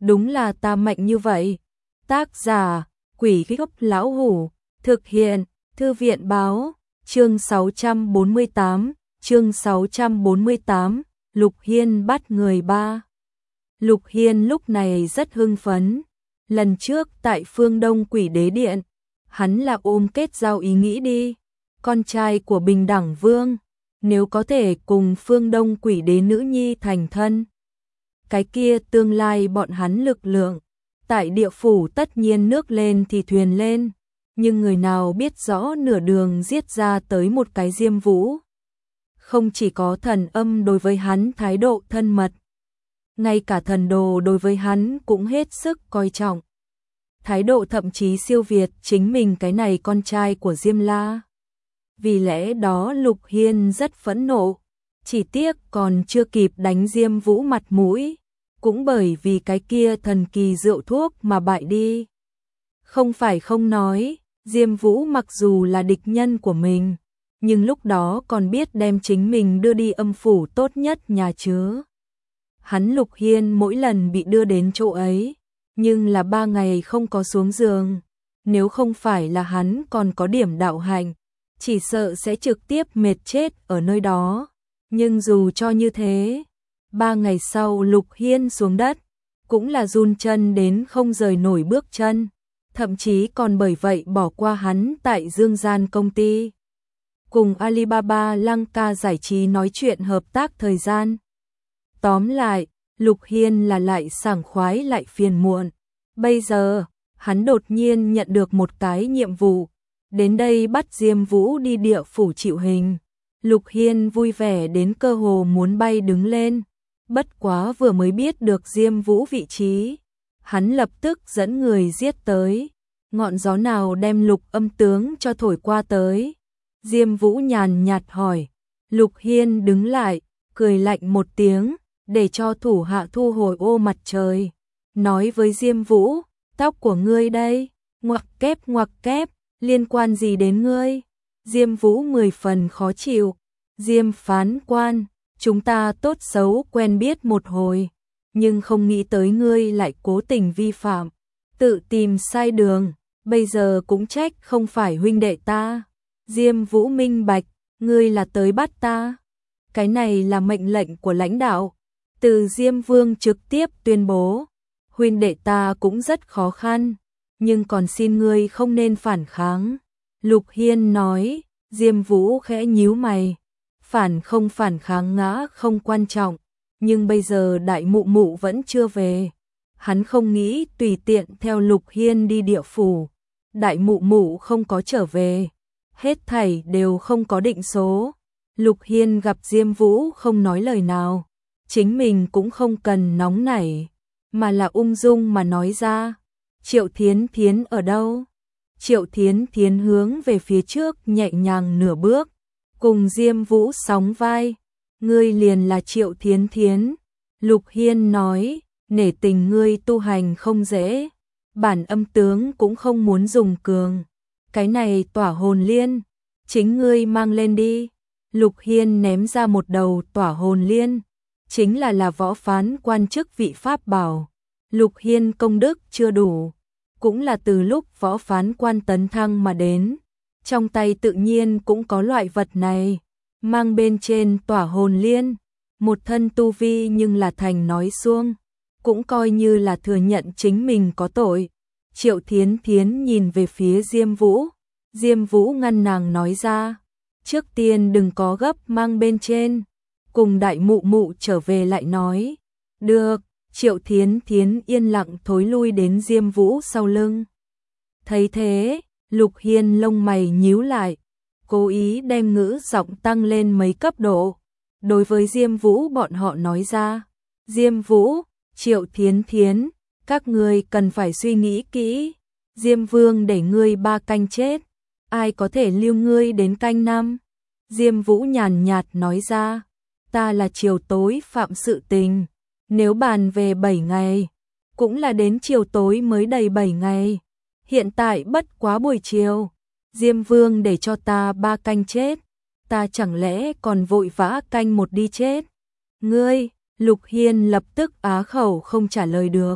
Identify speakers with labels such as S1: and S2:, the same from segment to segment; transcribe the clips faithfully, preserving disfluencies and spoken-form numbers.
S1: đúng là ta mạnh như vậy. Tác giả, Quỷ Gốc Lão Hủ, thực hiện, Thư viện Báo, chương sáu trăm bốn mươi tám, chương sáu trăm bốn mươi tám, Lục Hiên bắt người ba. Lục Hiên lúc này rất hưng phấn. Lần trước tại Phương Đông Quỷ Đế Điện, hắn là ôm kết giao ý nghĩ đi, con trai của Bình Đẳng Vương, nếu có thể cùng Phương Đông Quỷ Đế nữ nhi thành thân, cái kia tương lai bọn hắn lực lượng tại địa phủ tất nhiên nước lên thì thuyền lên, nhưng người nào biết rõ nửa đường giết ra tới một cái Diêm Vũ. Không chỉ có thần âm đối với hắn thái độ thân mật, ngay cả thần đồ đối với hắn cũng hết sức coi trọng. Thái độ thậm chí siêu việt chính mình cái này con trai của Diêm La. Vì lẽ đó Lục Hiên rất phẫn nộ, chỉ tiếc còn chưa kịp đánh Diêm Vũ mặt mũi, cũng bởi vì cái kia thần kỳ rượu thuốc mà bại đi. Không phải không nói, Diêm Vũ mặc dù là địch nhân của mình, nhưng lúc đó còn biết đem chính mình đưa đi âm phủ tốt nhất nhà chứa. Hắn Lục Hiên mỗi lần bị đưa đến chỗ ấy, nhưng là ba ngày không có xuống giường, nếu không phải là hắn còn có điểm đạo hạnh, chỉ sợ sẽ trực tiếp mệt chết ở nơi đó. Nhưng dù cho như thế, ba ngày sau Lục Hiên xuống đất, cũng là run chân đến không rời nổi bước chân, thậm chí còn bởi vậy bỏ qua hắn tại Dương Gian công ty. Cùng Alibaba Lăng Ca giải trí nói chuyện hợp tác thời gian. Tóm lại, Lục Hiên là lại sảng khoái lại phiền muộn. Bây giờ, hắn đột nhiên nhận được một cái nhiệm vụ, đến đây bắt Diêm Vũ đi địa phủ chịu hình. Lục Hiên vui vẻ đến cơ hồ muốn bay đứng lên, bất quá vừa mới biết được Diêm Vũ vị trí, hắn lập tức dẫn người giết tới. Ngọn gió nào đem Lục Âm tướng cho thổi qua tới? Diêm Vũ nhàn nhạt hỏi. Lục Hiên đứng lại, cười lạnh một tiếng, để cho thủ hạ thu hồi ô mặt trời, nói với Diêm Vũ, tóc của ngươi đây, ngoặc kép ngoặc kép, liên quan gì đến ngươi? Diêm Vũ mười phần khó chịu. Diêm phán quan, chúng ta tốt xấu quen biết một hồi, nhưng không nghĩ tới ngươi lại cố tình vi phạm, tự tìm sai đường, bây giờ cũng trách không phải huynh đệ ta. Diêm Vũ minh bạch, ngươi là tới bắt ta. Cái này là mệnh lệnh của lãnh đạo, từ Diêm Vương trực tiếp tuyên bố, huynh đệ ta cũng rất khó khăn, nhưng còn xin ngươi không nên phản kháng. Lục Hiên nói. Diêm Vũ khẽ nhíu mày, phản không phản kháng ngã không quan trọng, nhưng bây giờ đại mụ mụ vẫn chưa về. Hắn không nghĩ tùy tiện theo Lục Hiên đi địa phủ, đại mụ mụ không có trở về, hết thảy đều không có định số. Lục Hiên gặp Diêm Vũ không nói lời nào, chính mình cũng không cần nóng nảy, mà là ung dung mà nói ra, Triệu Thiến Thiến ở đâu? Triệu Thiến Thiến hướng về phía trước nhẹ nhàng nửa bước, cùng Diêm Vũ sóng vai. Ngươi liền là Triệu Thiến Thiến. Lục Hiên nói, nể tình ngươi tu hành không dễ, bản âm tướng cũng không muốn dùng cường. Cái này tỏa hồn liên, chính ngươi mang lên đi. Lục Hiên ném ra một đầu tỏa hồn liên, chính là là võ phán quan chức vị pháp bảo. Lục Hiên công đức chưa đủ, cũng là từ lúc võ phán quan tấn thăng mà đến, trong tay tự nhiên cũng có loại vật này, mang bên trên tỏa hồn liên, một thân tu vi nhưng là thành nói xuông, cũng coi như là thừa nhận chính mình có tội. Triệu Thiến Thiến nhìn về phía Diêm Vũ, Diêm Vũ ngăn nàng nói ra, trước tiên đừng có gấp mang bên trên, cùng đại mụ mụ trở về lại nói. Được. Triệu Thiến Thiến yên lặng thối lui đến Diêm Vũ sau lưng. Thấy thế, Lục Hiên lông mày nhíu lại, cố ý đem ngữ giọng tăng lên mấy cấp độ, đối với Diêm Vũ bọn họ nói ra. Diêm Vũ, Triệu Thiến Thiến, các ngươi cần phải suy nghĩ kỹ, Diêm Vương để ngươi ba canh chết, ai có thể lưu ngươi đến canh năm? Diêm Vũ nhàn nhạt nói ra, ta là chiều tối phạm sự tình. Nếu bàn về bảy ngày, cũng là đến chiều tối mới đầy bảy ngày. Hiện tại bất quá buổi chiều, Diêm Vương để cho ta ba canh chết, ta chẳng lẽ còn vội vã canh một đi chết? Ngươi, Lục Hiên lập tức á khẩu không trả lời được.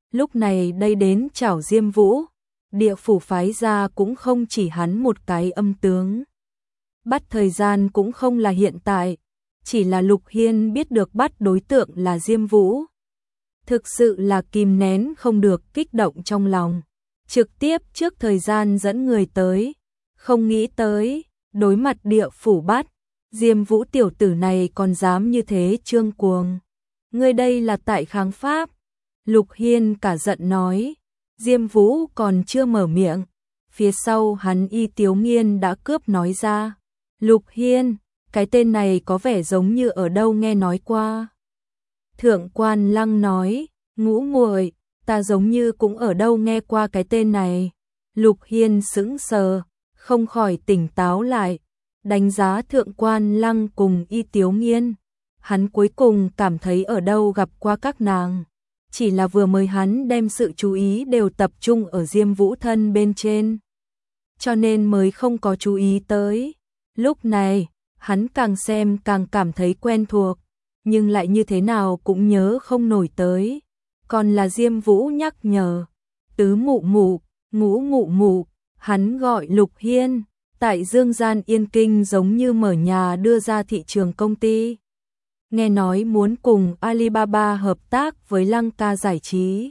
S1: lúc này đây đến chảo Diêm Vũ, địa phủ phái ra cũng không chỉ hắn một cái âm tướng. Bắt thời gian cũng không là hiện tại, chỉ là Lục Hiên biết được bắt đối tượng là Diêm Vũ. Thực sự là kìm nén không được kích động trong lòng, trực tiếp trước thời gian dẫn người tới, không nghĩ tới, đối mặt địa phủ bắt, Diêm Vũ tiểu tử này còn dám như thế trương cuồng. Ngươi đây là tại kháng pháp. Lục Hiên cả giận nói, Diêm Vũ còn chưa mở miệng, phía sau hắn Y Tiếu Nghiên đã cướp nói ra. Lục Hiên, cái tên này có vẻ giống như ở đâu nghe nói qua. Thượng Quan Lăng nói, Ngũ muội, ta giống như cũng ở đâu nghe qua cái tên này. Lục Hiên sững sờ, không khỏi tỉnh táo lại, đánh giá Thượng Quan Lăng cùng Y Tiếu Nghiên. Hắn cuối cùng cảm thấy ở đâu gặp qua các nàng. Chỉ là vừa mới hắn đem sự chú ý đều tập trung ở Diêm Vũ thân bên trên, cho nên mới không có chú ý tới. Lúc này, hắn càng xem càng cảm thấy quen thuộc, nhưng lại như thế nào cũng nhớ không nổi tới. Còn là Diêm Vũ nhắc nhở, tứ mụ mụ, ngũ mụ mụ, hắn gọi Lục Hiên, tại Dương Gian Yên Kinh giống như mở nhà đưa ra thị trường công ty. Nghe nói muốn cùng Alibaba hợp tác với Lăng Ca giải trí.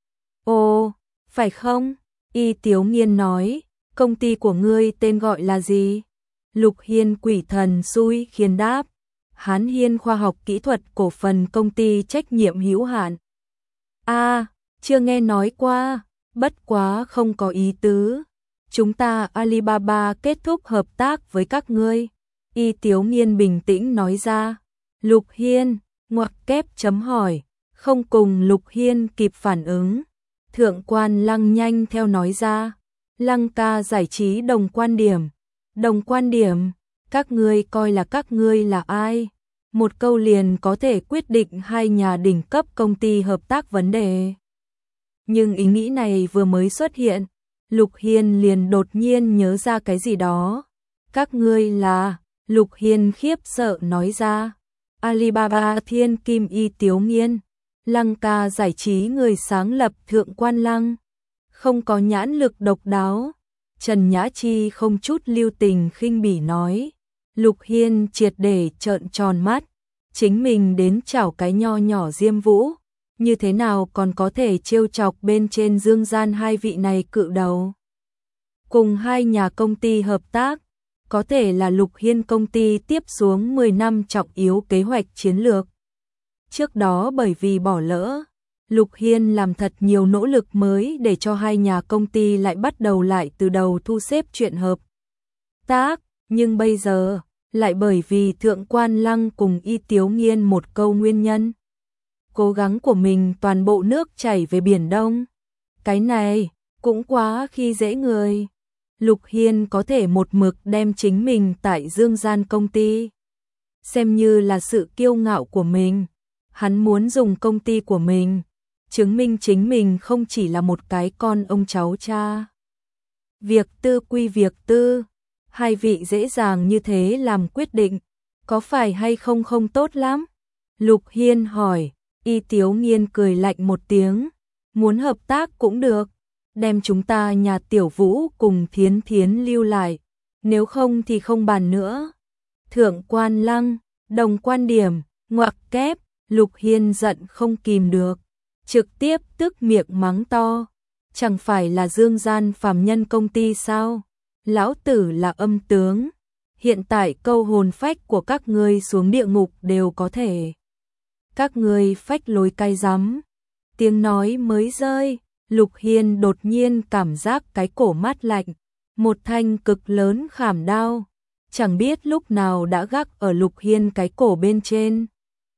S1: Ồ, phải không? Y Tiếu Nghiên nói, công ty của ngươi tên gọi là gì? Lục Hiên quỷ thần xui khiến đáp, Hán Hiên Khoa học Kỹ thuật Cổ phần Công ty trách nhiệm hữu hạn. A, à, chưa nghe nói qua, bất quá không có ý tứ. Chúng ta Alibaba kết thúc hợp tác với các ngươi. Y Tiếu Nghiên bình tĩnh nói ra. Lục Hiên, ngoặc kép chấm hỏi, không cùng Lục Hiên kịp phản ứng. Thượng Quan Lăng nhanh theo nói ra, Lăng Ca giải trí đồng quan điểm. Đồng quan điểm, các ngươi coi là các ngươi là ai? Một câu liền có thể quyết định hai nhà đỉnh cấp công ty hợp tác vấn đề. Nhưng ý nghĩ này vừa mới xuất hiện, Lục Hiên liền đột nhiên nhớ ra cái gì đó. Các ngươi là, Lục Hiên khiếp sợ nói ra, Alibaba Thiên Kim Y Tiếu Nghiên, Lăng Ca giải trí người sáng lập Thượng Quan Lăng. Không có nhãn lực độc đáo. Trần Nhã Chi không chút lưu tình khinh bỉ nói. Lục Hiên triệt để trợn tròn mắt, chính mình đến chảo cái nho nhỏ Diêm Vũ, như thế nào còn có thể trêu chọc bên trên Dương Gian hai vị này cự đầu. Cùng hai nhà công ty hợp tác, có thể là Lục Hiên công ty tiếp xuống mười năm trọng yếu kế hoạch chiến lược. Trước đó bởi vì bỏ lỡ, Lục Hiên làm thật nhiều nỗ lực mới để cho hai nhà công ty lại bắt đầu lại từ đầu thu xếp chuyện hợp tác, nhưng bây giờ, lại bởi vì Thượng Quan Lăng cùng Y Tiếu Nghiên một câu nguyên nhân. Cố gắng của mình toàn bộ nước chảy về Biển Đông. Cái này, cũng quá khi dễ người. Lục Hiên có thể một mực đem chính mình tại Dương Gian công ty xem như là sự kiêu ngạo của mình. Hắn muốn dùng công ty của mình chứng minh chính mình không chỉ là một cái con ông cháu cha. Việc tư quy việc tư, hai vị dễ dàng như thế làm quyết định, có phải hay không không tốt lắm? Lục Hiên hỏi. Y Tiếu Nghiên cười lạnh một tiếng, muốn hợp tác cũng được, đem chúng ta nhà Tiểu Vũ cùng Thiến Thiến lưu lại, nếu không thì không bàn nữa. Thượng Quan Lăng, đồng quan điểm, ngoặc kép, Lục Hiên giận không kìm được, trực tiếp tức miệng mắng to, chẳng phải là Dương Gian phàm nhân công ty sao? Lão tử là âm tướng, hiện tại câu hồn phách của các ngươi xuống địa ngục đều có thể. Các ngươi phách lối cay rắm. Tiếng nói mới rơi, Lục Hiên đột nhiên cảm giác cái cổ mát lạnh, một thanh cực lớn khảm đao, chẳng biết lúc nào đã gác ở Lục Hiên cái cổ bên trên.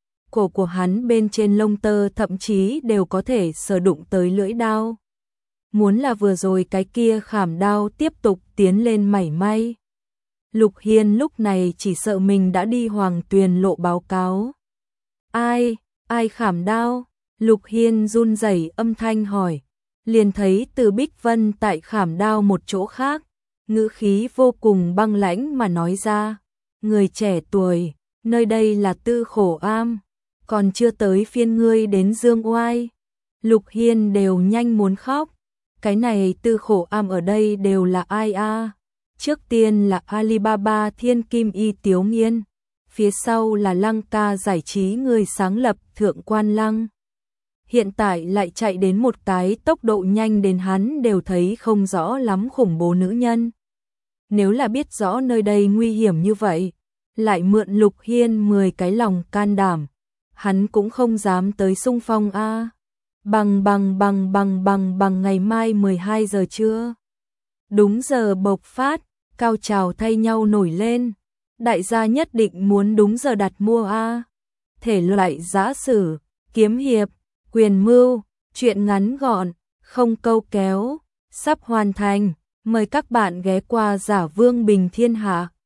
S1: Cổ của hắn bên trên lông tơ thậm chí đều có thể sờ đụng tới lưỡi đao. Muốn là vừa rồi cái kia khảm đao tiếp tục tiến lên mảy may. Lục Hiên lúc này chỉ sợ mình đã đi Hoàng Tuyền lộ báo cáo. Ai, ai khảm đao? Lục Hiên run rẩy âm thanh hỏi. Liền thấy Từ Bích Vân tại khảm đao một chỗ khác, ngữ khí vô cùng băng lãnh mà nói ra. Người trẻ tuổi, nơi đây là Tư Khổ Am, còn chưa tới phiên ngươi đến dương oai. Lục Hiên đều nhanh muốn khóc. Cái này Tư Khổ Am ở đây đều là ai a? Trước tiên là Alibaba Thiên Kim Y Tiếu Nghiên, phía sau là Lăng Ca Giải Trí người sáng lập Thượng Quan Lăng. Hiện tại lại chạy đến một cái tốc độ nhanh đến hắn đều thấy không rõ lắm khủng bố nữ nhân. Nếu là biết rõ nơi đây nguy hiểm như vậy, lại mượn Lục Hiên mười cái lòng can đảm, hắn cũng không dám tới xung phong a. Bằng bằng bằng bằng bằng bằng ngày mai mười hai giờ trưa. Đúng giờ bộc phát, cao trào thay nhau nổi lên. Đại gia nhất định muốn đúng giờ đặt mua a. Thể loại giã sử, kiếm hiệp, quyền mưu, truyện ngắn gọn, không câu kéo, sắp hoàn thành. Mời các bạn ghé qua Giả Vương Bình Thiên Hạ.